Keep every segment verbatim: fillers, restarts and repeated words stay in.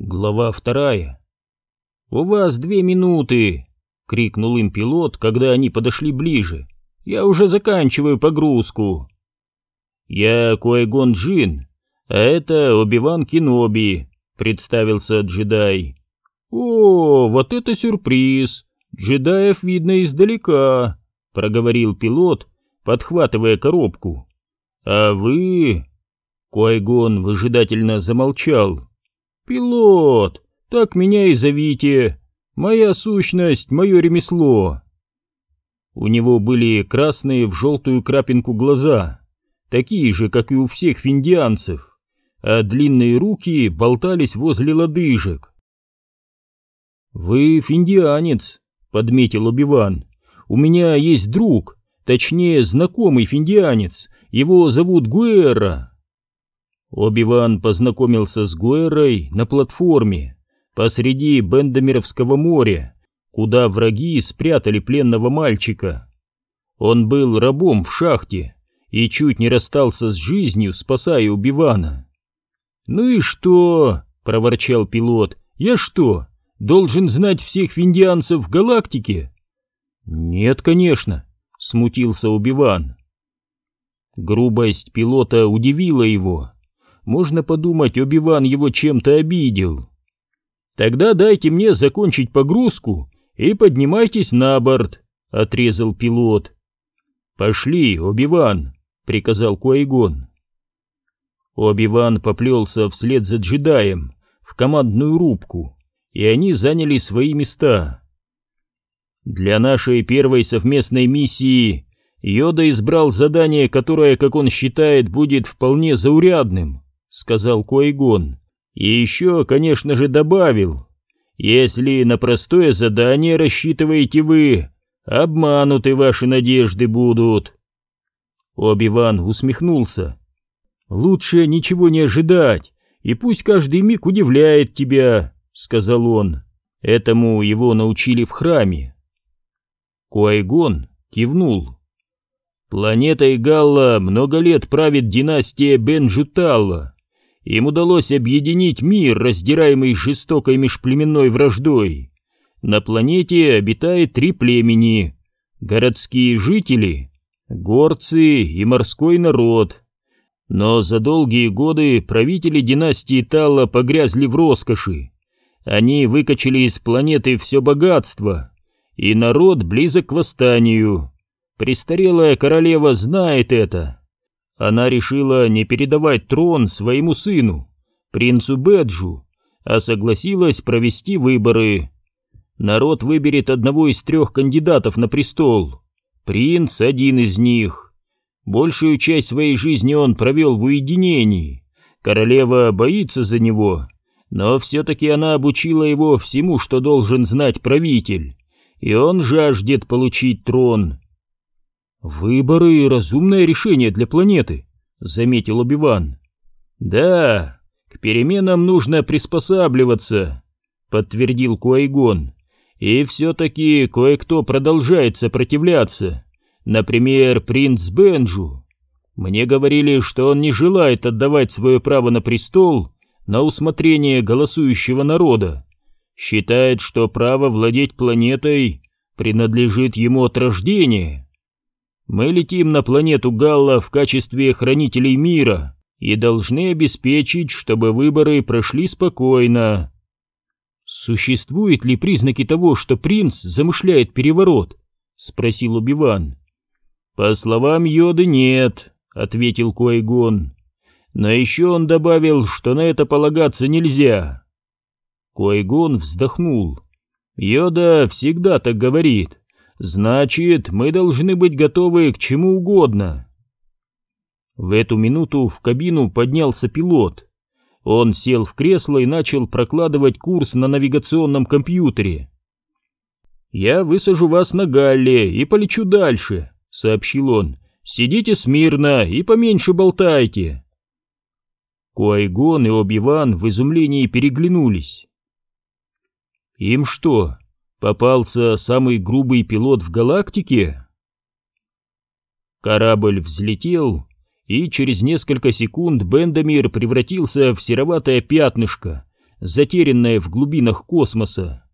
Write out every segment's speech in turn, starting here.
Глава вторая. «У вас две минуты!» — крикнул им пилот, когда они подошли ближе. «Я уже заканчиваю погрузку!» «Я Qui-Gon Jinn, а это Оби-Ван Кеноби», — представился джедай. «О, вот это сюрприз! Джедаев видно издалека», — проговорил пилот, подхватывая коробку. «А вы...» Qui-Gon выжидательно замолчал. «Пилот, так меня и зовите. Моя сущность, мое ремесло». У него были красные в желтую крапинку глаза, такие же, как и у всех финдианцев, а длинные руки болтались возле лодыжек. «Вы финдианец», — подметил Оби-Ван. «У меня есть друг, точнее, знакомый финдианец, его зовут Гуэра». Оби-Ван познакомился с Гуэрой на платформе посреди Бендамировского моря, куда враги спрятали пленного мальчика. Он был рабом в шахте и чуть не расстался с жизнью, спасая Оби-Вана. «Ну и что?» — проворчал пилот. «Я что, должен знать всех финдианцев в галактике?» «Нет, конечно», — смутился Оби-Ван. Грубость пилота удивила его. Можно подумать, Оби-Ван его чем-то обидел. «Тогда дайте мне закончить погрузку и поднимайтесь на борт», — отрезал пилот. «Пошли, Оби-Ван», — приказал Qui-Gon. Оби-Ван поплелся вслед за джедаем в командную рубку, и они заняли свои места. Для нашей первой совместной миссии Йода избрал задание, которое, как он считает, будет вполне заурядным, — сказал Qui-Gon. И еще, конечно же, добавил: если на простое задание рассчитываете вы, обмануты ваши надежды будут. Оби-Ван усмехнулся. «Лучше ничего не ожидать, и пусть каждый миг удивляет тебя», — сказал он. Этому его научили в храме. Qui-Gon кивнул. «Планетой Галла много лет правит династия Бен-Джуталла. Им удалось объединить мир, раздираемый жестокой межплеменной враждой. На планете обитает три племени: городские жители, горцы и морской народ. Но за долгие годы правители династии Талла погрязли в роскоши. Они выкачали из планеты все богатство, и народ близок к восстанию. Престарелая королева знает это. Она решила не передавать трон своему сыну, принцу Беджу, а согласилась провести выборы. Народ выберет одного из трех кандидатов на престол. Принц — один из них. Большую часть своей жизни он провел в уединении. Королева боится за него, но все-таки она обучила его всему, что должен знать правитель, и он жаждет получить трон. «Выборы — разумное решение для планеты», — заметил Оби-Ван. «Да, к переменам нужно приспосабливаться», — подтвердил Qui-Gon. «И все-таки кое-кто продолжает сопротивляться. Например, принц Бенджу. Мне говорили, что он не желает отдавать свое право на престол на усмотрение голосующего народа. Считает, что право владеть планетой принадлежит ему от рождения. Мы летим на планету Галла в качестве хранителей мира и должны обеспечить, чтобы выборы прошли спокойно». «Существуют ли признаки того, что принц замышляет переворот?» — спросил Оби-Ван. «По словам Йоды, нет», — ответил Qui-Gon. «Но еще он добавил, что на это полагаться нельзя». Qui-Gon вздохнул. «Йода всегда так говорит. Значит, мы должны быть готовы к чему угодно». В эту минуту в кабину поднялся пилот. Он сел в кресло и начал прокладывать курс на навигационном компьютере. «Я высажу вас на Галле и полечу дальше», — сообщил он. «Сидите смирно и поменьше болтайте». Qui-Gon и Оби-Ван в изумлении переглянулись. «Им что, попался самый грубый пилот в галактике?» Корабль взлетел, и через несколько секунд Бендамир превратился в сероватое пятнышко, затерянное в глубинах космоса.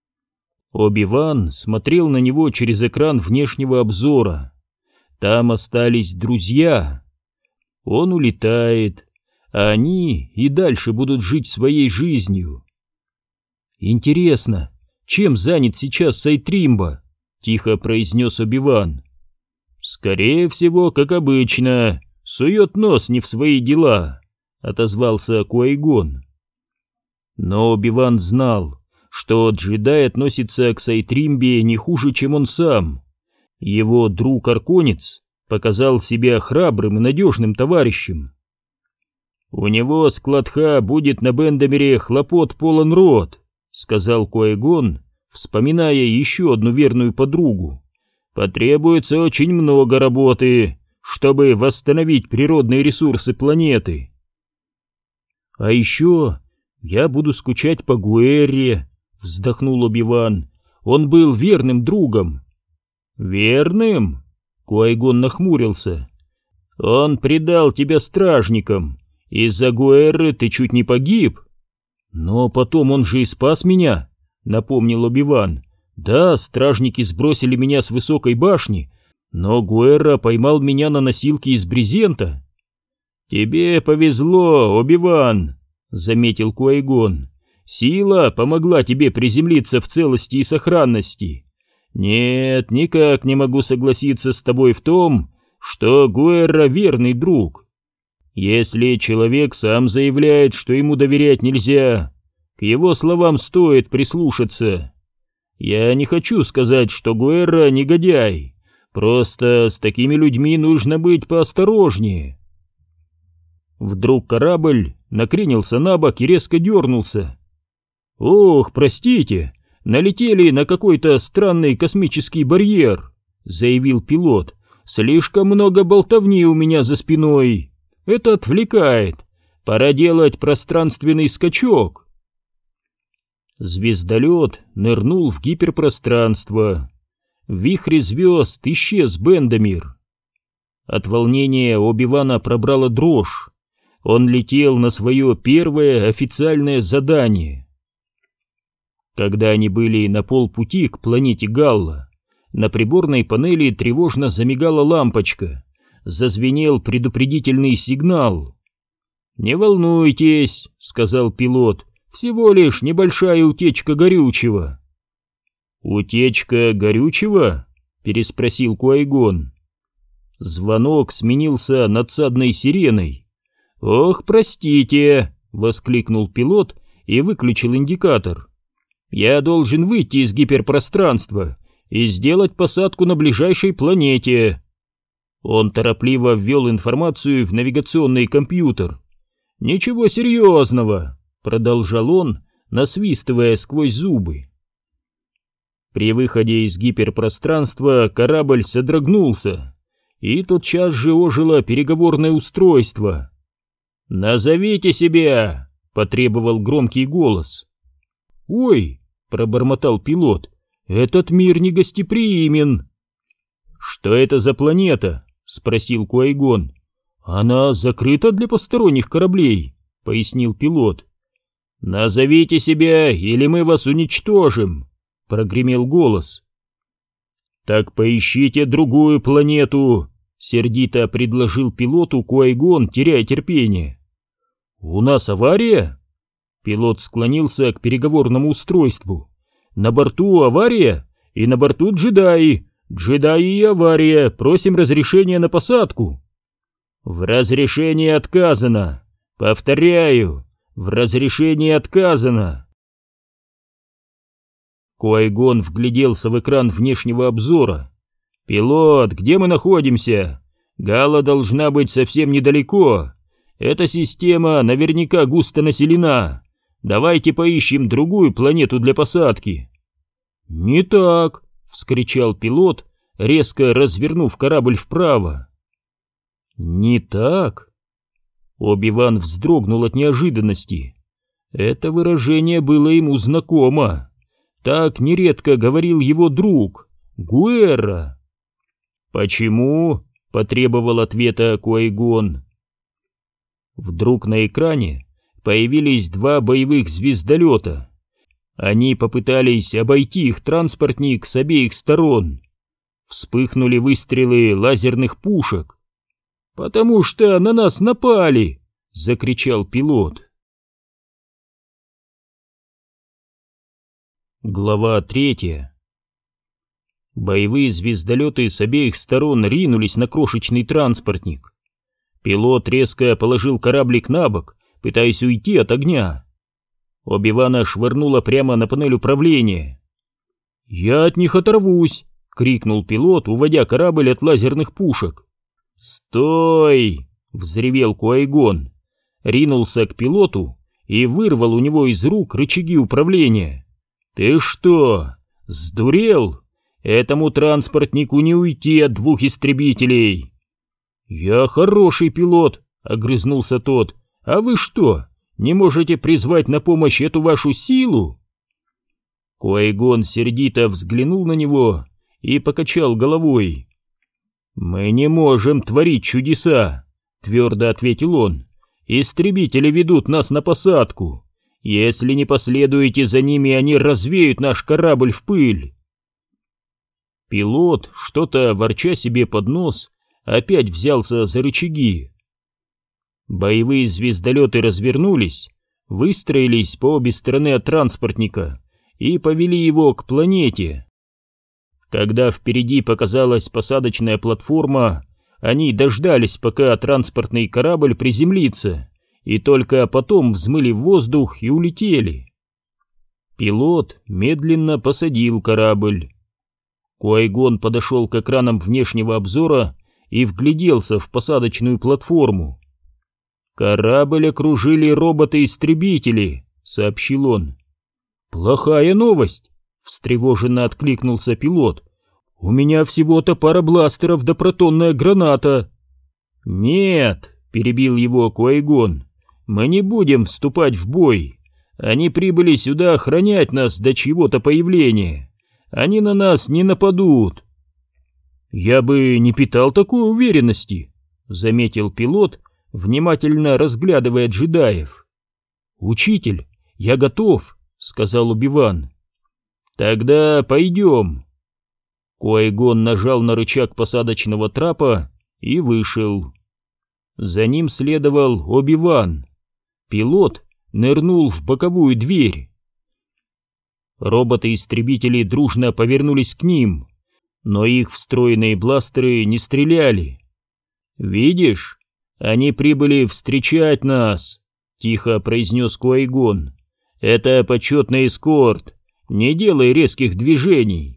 Оби-Ван смотрел на него через экран внешнего обзора. Там остались друзья. Он улетает, а они и дальше будут жить своей жизнью. «Интересно, чем занят сейчас Сайтримба?» — тихо произнес Оби-Ван. «Скорее всего, как обычно, сует нос не в свои дела», — отозвался Куай-Гон. Но Оби-Ван знал, что джедай относится к Сайтримбе не хуже, чем он сам. Его друг-арконец показал себя храбрым и надежным товарищем. «У него с Клатха будет на Бендамере хлопот полон рот», — сказал Куай-Гон, вспоминая еще одну верную подругу. «Потребуется очень много работы, чтобы восстановить природные ресурсы планеты. А еще я буду скучать по Гуэрре», — вздохнул Оби-Ван. «Он был верным другом». «Верным?» — Куай-Гон нахмурился. «Он предал тебя стражникам. Из-за Гуэрры ты чуть не погиб». «Но потом он же и спас меня», — напомнил Оби-Ван. «Да, стражники сбросили меня с высокой башни, но Гуэрра поймал меня на носилке из брезента». «Тебе повезло, Оби-Ван», — заметил Куай-Гон. «Сила помогла тебе приземлиться в целости и сохранности. Нет, никак не могу согласиться с тобой в том, что Гуэрра верный друг. Если человек сам заявляет, что ему доверять нельзя, к его словам стоит прислушаться. Я не хочу сказать, что Гуэрра негодяй, просто с такими людьми нужно быть поосторожнее». Вдруг корабль накренился на бок и резко дернулся. «Ох, простите, налетели на какой-то странный космический барьер», — заявил пилот. «Слишком много болтовни у меня за спиной. Это отвлекает. Пора делать пространственный скачок». Звездолет нырнул в гиперпространство. В вихре звезд исчез Бендамир. От волнения Оби-Вана пробрала дрожь. Он летел на свое первое официальное задание. Когда они были на полпути к планете Галла, на приборной панели тревожно замигала лампочка, зазвенел предупредительный сигнал. «Не волнуйтесь», — сказал пилот, — «всего лишь небольшая утечка горючего». «Утечка горючего?» — переспросил Куай-Гон. Звонок сменился надсадной сиреной. «Ох, простите», — воскликнул пилот и выключил индикатор. «Я должен выйти из гиперпространства и сделать посадку на ближайшей планете». Он торопливо ввел информацию в навигационный компьютер. «Ничего серьезного», — продолжал он, насвистывая сквозь зубы. При выходе из гиперпространства корабль содрогнулся, и тотчас же ожило переговорное устройство. «Назовите себя!» — потребовал громкий голос. «Ой!» — пробормотал пилот. «Этот мир не гостеприимен!» «Что это за планета?» — спросил Куай-Гон. «Она закрыта для посторонних кораблей», — пояснил пилот. «Назовите себя, или мы вас уничтожим!» — прогремел голос. «Так поищите другую планету!» — сердито предложил пилоту Куай-Гон, теряя терпение. «У нас авария?» Пилот склонился к переговорному устройству. «На борту авария, и на борту джедаи. Джедаи и авария. Просим разрешения на посадку». «В разрешении отказано. Повторяю, в разрешении отказано». Куай-Гон вгляделся в экран внешнего обзора. «Пилот, где мы находимся? Галла должна быть совсем недалеко. Эта система наверняка густо населена. Давайте поищем другую планету для посадки». «Не так», — вскричал пилот, резко развернув корабль вправо. «Не так?» Оби-Ван вздрогнул от неожиданности. Это выражение было ему знакомо. Так нередко говорил его друг, Гуэрра. «Почему?» — потребовал ответа Куай-Гон. Вдруг на экране появились два боевых звездолета. Они попытались обойти их транспортник с обеих сторон. Вспыхнули выстрелы лазерных пушек. «Потому что на нас напали!» — закричал пилот. Глава третья. Боевые звездолеты с обеих сторон ринулись на крошечный транспортник. Пилот резко положил кораблик на бок, пытаясь уйти от огня. Оби-Вана швырнуло прямо на панель управления. «Я от них оторвусь!» — крикнул пилот, уводя корабль от лазерных пушек. «Стой!» — взревел Куайгон. Ринулся к пилоту и вырвал у него из рук рычаги управления. «Ты что, сдурел? Этому транспортнику не уйти от двух истребителей!» «Я хороший пилот!» — огрызнулся тот. «А вы что, не можете призвать на помощь эту вашу силу?» Куайгон сердито взглянул на него и покачал головой. «Мы не можем творить чудеса», — твердо ответил он. «Истребители ведут нас на посадку. Если не последуете за ними, они развеют наш корабль в пыль». Пилот, что-то ворча себе под нос, опять взялся за рычаги. Боевые звездолеты развернулись, выстроились по обе стороны от транспортника и повели его к планете. Когда впереди показалась посадочная платформа, они дождались, пока транспортный корабль приземлится, и только потом взмыли в воздух и улетели. Пилот медленно посадил корабль. Куайгон подошел к экранам внешнего обзора и вгляделся в посадочную платформу. «Корабль окружили роботы-истребители», — сообщил он. «Плохая новость», — встревоженно откликнулся пилот. «У меня всего-то пара бластеров да протонная граната». «Нет», — перебил его Куайгон, — «мы не будем вступать в бой. Они прибыли сюда охранять нас до чьего-то появления. Они на нас не нападут». «Я бы не питал такой уверенности», — заметил пилот, внимательно разглядывая джедаев. «Учитель, я готов», — сказал Оби-Ван. «Тогда пойдем». Куайгон нажал на рычаг посадочного трапа и вышел. За ним следовал Оби-Ван. Пилот нырнул в боковую дверь. Роботы-истребители дружно повернулись к ним, но их встроенные бластеры не стреляли. «Видишь, они прибыли встречать нас», — тихо произнес Куайгон. «Это почетный эскорт. Не делай резких движений».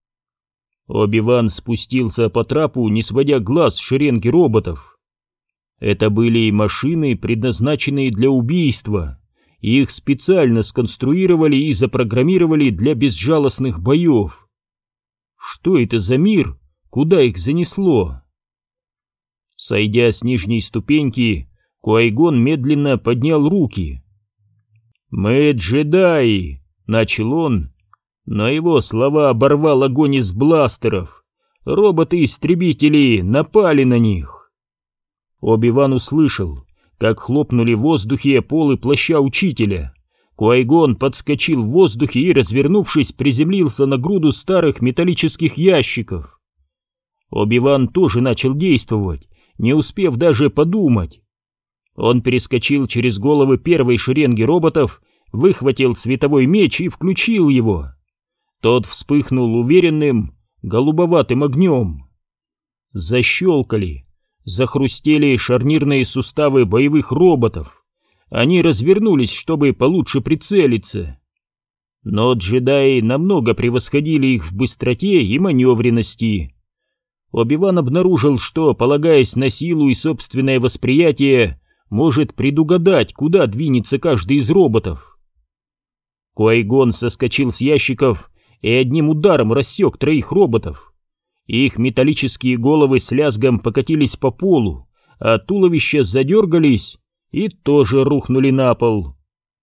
Оби-Ван спустился по трапу, не сводя глаз с шеренги роботов. Это были машины, предназначенные для убийства. Их специально сконструировали и запрограммировали для безжалостных боев. Что это за мир? Куда их занесло? Сойдя с нижней ступеньки, Куайгон медленно поднял руки. «Мы джедаи», — начал он, но его слова оборвал огонь из бластеров. Роботы-истребители напали на них. Оби-Ван услышал, как хлопнули в воздухе полы плаща учителя. Куайгон подскочил в воздухе и, развернувшись, приземлился на груду старых металлических ящиков. Оби-Ван тоже начал действовать, не успев даже подумать. Он перескочил через головы первой шеренги роботов, выхватил световой меч и включил его. Тот вспыхнул уверенным, голубоватым огнем. Защелкали, захрустели шарнирные суставы боевых роботов. Они развернулись, чтобы получше прицелиться. Но джедаи намного превосходили их в быстроте и маневренности. Оби-Ван обнаружил, что, полагаясь на силу и собственное восприятие, может предугадать, куда двинется каждый из роботов. Куайгон соскочил с ящиков и одним ударом рассек троих роботов. Их металлические головы с лязгом покатились по полу, а туловища задергались и тоже рухнули на пол.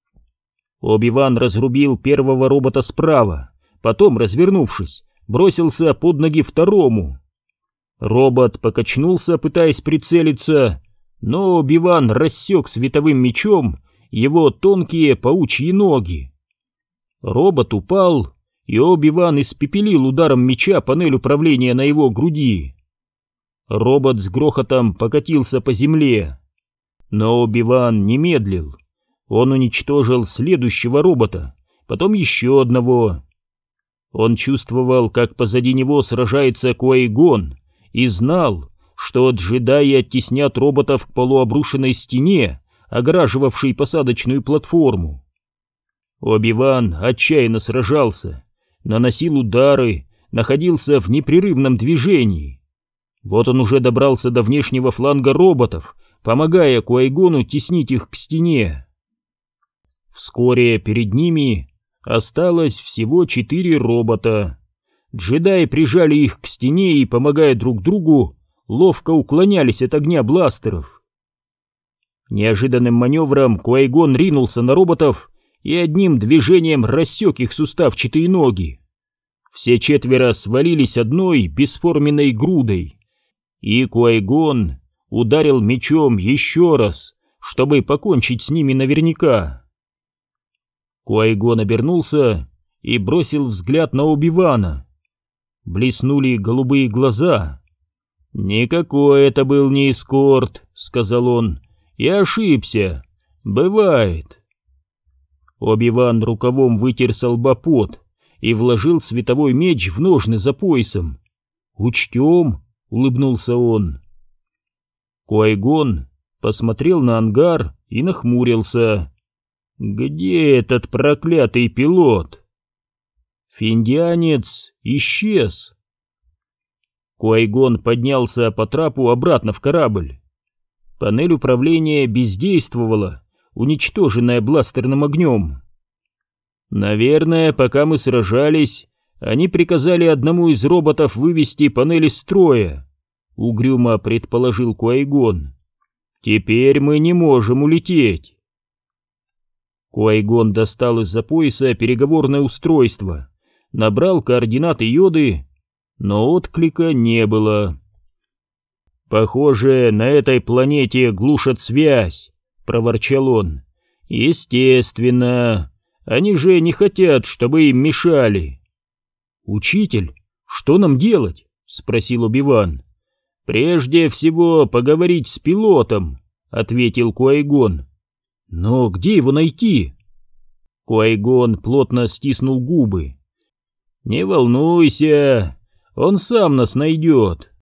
Оби-Ван разрубил первого робота справа, потом, развернувшись, бросился под ноги второму. Робот покачнулся, пытаясь прицелиться, но Оби-Ван рассек световым мечом его тонкие паучьи ноги. Робот упал, и Оби-Ван испепелил ударом меча панель управления на его груди. Робот с грохотом покатился по земле. Но Оби-Ван не медлил. Он уничтожил следующего робота, потом еще одного. Он чувствовал, как позади него сражается Куай-Гон, и знал, что джедаи оттеснят роботов к полуобрушенной стене, огораживавшей посадочную платформу. Оби-Ван отчаянно сражался, наносил удары, находился в непрерывном движении. Вот он уже добрался до внешнего фланга роботов, помогая Куай-Гону теснить их к стене. Вскоре перед ними осталось всего четыре робота. Джедаи прижали их к стене и, помогая друг другу, ловко уклонялись от огня бластеров. Неожиданным маневром Куай-Гон ринулся на роботов и одним движением рассек их суставчатые ноги. Все четверо свалились одной бесформенной грудой, и Куай-Гон ударил мечом еще раз, чтобы покончить с ними наверняка. Куай-Гон обернулся и бросил взгляд на Оби-Вана. Блеснули голубые глаза. «Никакой это был не эскорт», — сказал он. «Я ошибся. Бывает». Оби-Ван рукавом вытер со лба пот и вложил световой меч в ножны за поясом. «Учтем», — улыбнулся он. Куай-Гон посмотрел на ангар и нахмурился. «Где этот проклятый пилот?» Финдианец исчез. Куай-Гон поднялся по трапу обратно в корабль. Панель управления бездействовала, уничтоженная бластерным огнем. «Наверное, пока мы сражались, они приказали одному из роботов вывести панель из строя», — угрюмо предположил Куай-Гон. «Теперь мы не можем улететь». Куай-Гон достал из-за пояса переговорное устройство, набрал координаты Йоды, но отклика не было. «Похоже, на этой планете глушат связь», — проворчал он. «Естественно, они же не хотят, чтобы им мешали». «Учитель, что нам делать?» — спросил Оби-Ван. «Прежде всего поговорить с пилотом», — ответил Куай-Гон. «Но где его найти?» Куай-Гон плотно стиснул губы. «Не волнуйся, он сам нас найдет».